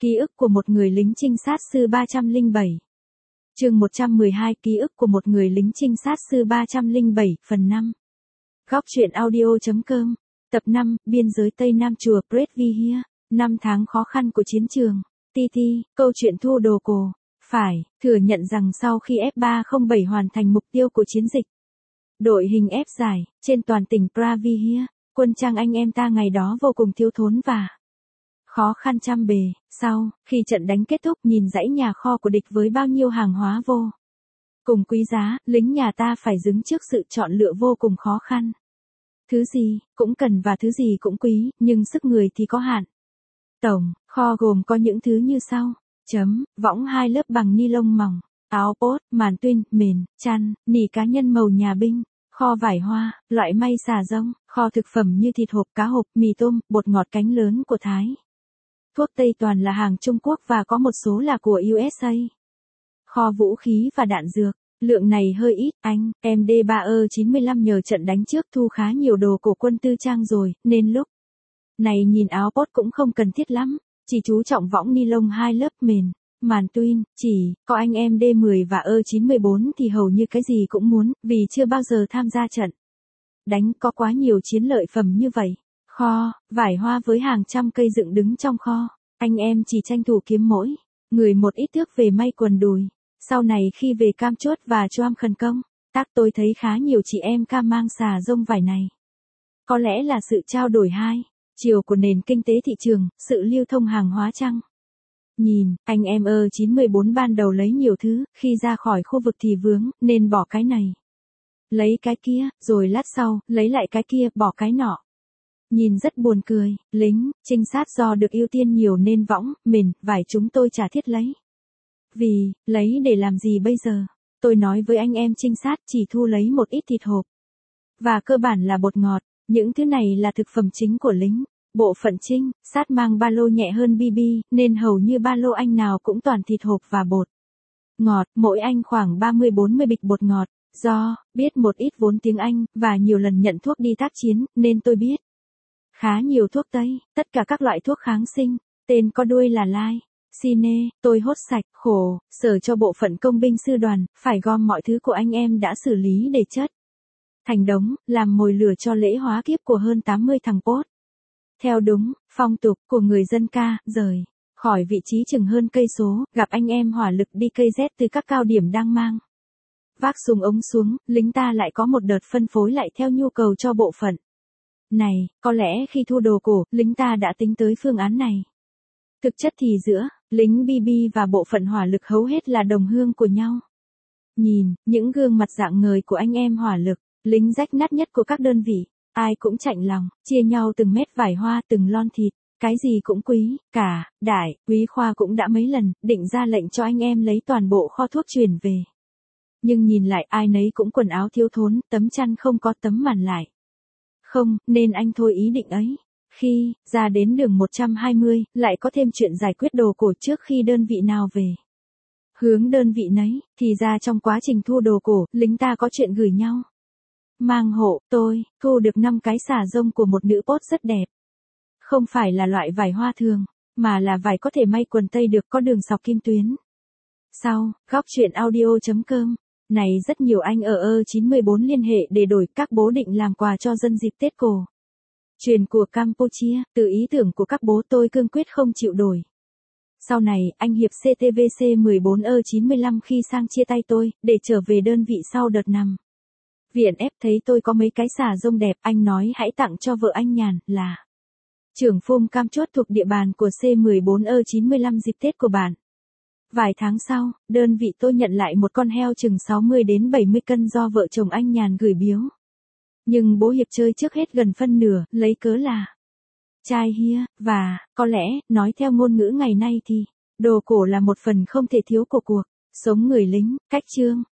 Ký ức của một người lính trinh sát sư 307. Chương 112 Ký ức của một người lính trinh sát sư 307, phần 5. Góc truyện audio.com. Tập 5, Biên giới Tây Nam chùa Predvihia. 5 tháng khó khăn của chiến trường. TT, câu chuyện thu đồ cổ. Phải, thừa nhận rằng sau khi F-307 hoàn thành mục tiêu của chiến dịch, đội hình ép giải, trên toàn tỉnh Pravihia, quân trang anh em ta ngày đó vô cùng thiếu thốn và khó khăn trăm bề. Sau, khi trận đánh kết thúc nhìn dãy nhà kho của địch với bao nhiêu hàng hóa vô cùng quý giá, lính nhà ta phải đứng trước sự chọn lựa vô cùng khó khăn. Thứ gì cũng cần và thứ gì cũng quý, nhưng sức người thì có hạn. Tổng kho gồm có những thứ như sau. Võng 2 lớp bằng ni lông mỏng, áo pốt, màn tuyên, mền, chăn, nỉ cá nhân màu nhà binh, kho vải hoa, loại may xà rông, kho thực phẩm như thịt hộp, cá hộp, mì tôm, bột ngọt cánh lớn của Thái. Thuốc Tây toàn là hàng Trung Quốc và có một số là của USA. Kho vũ khí và đạn dược, lượng này hơi ít, anh, MD3E95 nhờ trận đánh trước thu khá nhiều đồ của quân tư trang rồi, nên lúc này nhìn áo pốt cũng không cần thiết lắm, chỉ chú trọng võng ni lông 2 lớp mền, màn tuyên, chỉ có anh MD10 và E94 thì hầu như cái gì cũng muốn, vì chưa bao giờ tham gia trận đánh có quá nhiều chiến lợi phẩm như vậy. Kho, vải hoa với hàng trăm cây dựng đứng trong kho, anh em chỉ tranh thủ kiếm mỗi người một ít thước về may quần đùi. Sau này khi về Cam Chốt và Choam Khẩn Công, tôi thấy khá nhiều chị em Cam mang xà rông vải này. Có lẽ là sự trao đổi hai chiều của nền kinh tế thị trường, sự lưu thông hàng hóa chăng? Nhìn, anh em E94 ban đầu lấy nhiều thứ, khi ra khỏi khu vực thì vướng, nên bỏ cái này, lấy cái kia, rồi lát sau, lấy lại cái kia, bỏ cái nọ. Nhìn rất buồn cười, lính trinh sát do được ưu tiên nhiều nên võng, mền, vải chúng tôi chả thiết lấy. Vì, lấy để làm gì bây giờ? Tôi nói với anh em trinh sát chỉ thu lấy một ít thịt hộp. Và cơ bản là bột ngọt, những thứ này là thực phẩm chính của lính. Bộ phận trinh sát mang ba lô nhẹ hơn BB, nên hầu như ba lô anh nào cũng toàn thịt hộp và bột ngọt, mỗi anh khoảng 30-40 bịch bột ngọt. Do biết một ít vốn tiếng Anh, và nhiều lần nhận thuốc đi tác chiến, nên tôi biết khá nhiều thuốc Tây, tất cả các loại thuốc kháng sinh, tên có đuôi là lai, Cine, tôi hốt sạch, khổ, sở cho bộ phận công binh sư đoàn, phải gom mọi thứ của anh em đã xử lý để chất thành đống, làm mồi lửa cho lễ hóa kiếp của hơn 80 thằng pốt. Theo đúng phong tục của người dân ca, rời khỏi vị trí chừng hơn cây số, gặp anh em hỏa lực đi cây Z từ các cao điểm đang mang vác súng ống xuống, lính ta lại có một đợt phân phối lại theo nhu cầu cho bộ phận này. Có lẽ khi thu đồ cổ, lính ta đã tính tới phương án này. Thực chất thì giữa lính BB và bộ phận hỏa lực hầu hết là đồng hương của nhau. Nhìn những gương mặt rạng ngời của anh em hỏa lực, lính rách nát nhất của các đơn vị, ai cũng chạnh lòng, chia nhau từng mét vải hoa, từng lon thịt, cái gì cũng quý, cả đại quý khoa cũng đã mấy lần định ra lệnh cho anh em lấy toàn bộ kho thuốc chuyển về. Nhưng nhìn lại ai nấy cũng quần áo thiếu thốn, tấm chăn không có, tấm màn lại không, nên anh thôi ý định ấy. Khi ra đến đường 120, lại có thêm chuyện giải quyết đồ cổ trước khi đơn vị nào về hướng đơn vị nấy, thì ra trong quá trình thu đồ cổ, lính ta có chuyện gửi nhau. Mang hộ, tôi thu được 5 cái xà rông của một nữ pốt rất đẹp. Không phải là loại vải hoa thường, mà là vải có thể may quần tây được, có đường sọc kim tuyến. Sau, góc truyện audio.com. Này rất nhiều anh ở E94 liên hệ để đổi, các bố định làm quà cho dân dịp Tết cổ truyền của Campuchia, từ ý tưởng của các bố tôi cương quyết không chịu đổi. Sau này, anh Hiệp CTVC 14 E95 khi sang chia tay tôi, để trở về đơn vị sau đợt nằm viện ép, thấy tôi có mấy cái xà rông đẹp, anh nói hãy tặng cho vợ anh Nhàn, là trưởng phôm Cam Chốt thuộc địa bàn của C14 E95 dịp Tết của bạn. Vài tháng sau, đơn vị tôi nhận lại một con heo chừng 60 đến 70 cân do vợ chồng anh Nhàn gửi biếu. Nhưng bố Hiệp chơi trước hết gần phân nửa, lấy cớ là trai hia, và, có lẽ, nói theo ngôn ngữ ngày nay thì, đồ cổ là một phần không thể thiếu của cuộc sống người lính. Cách chương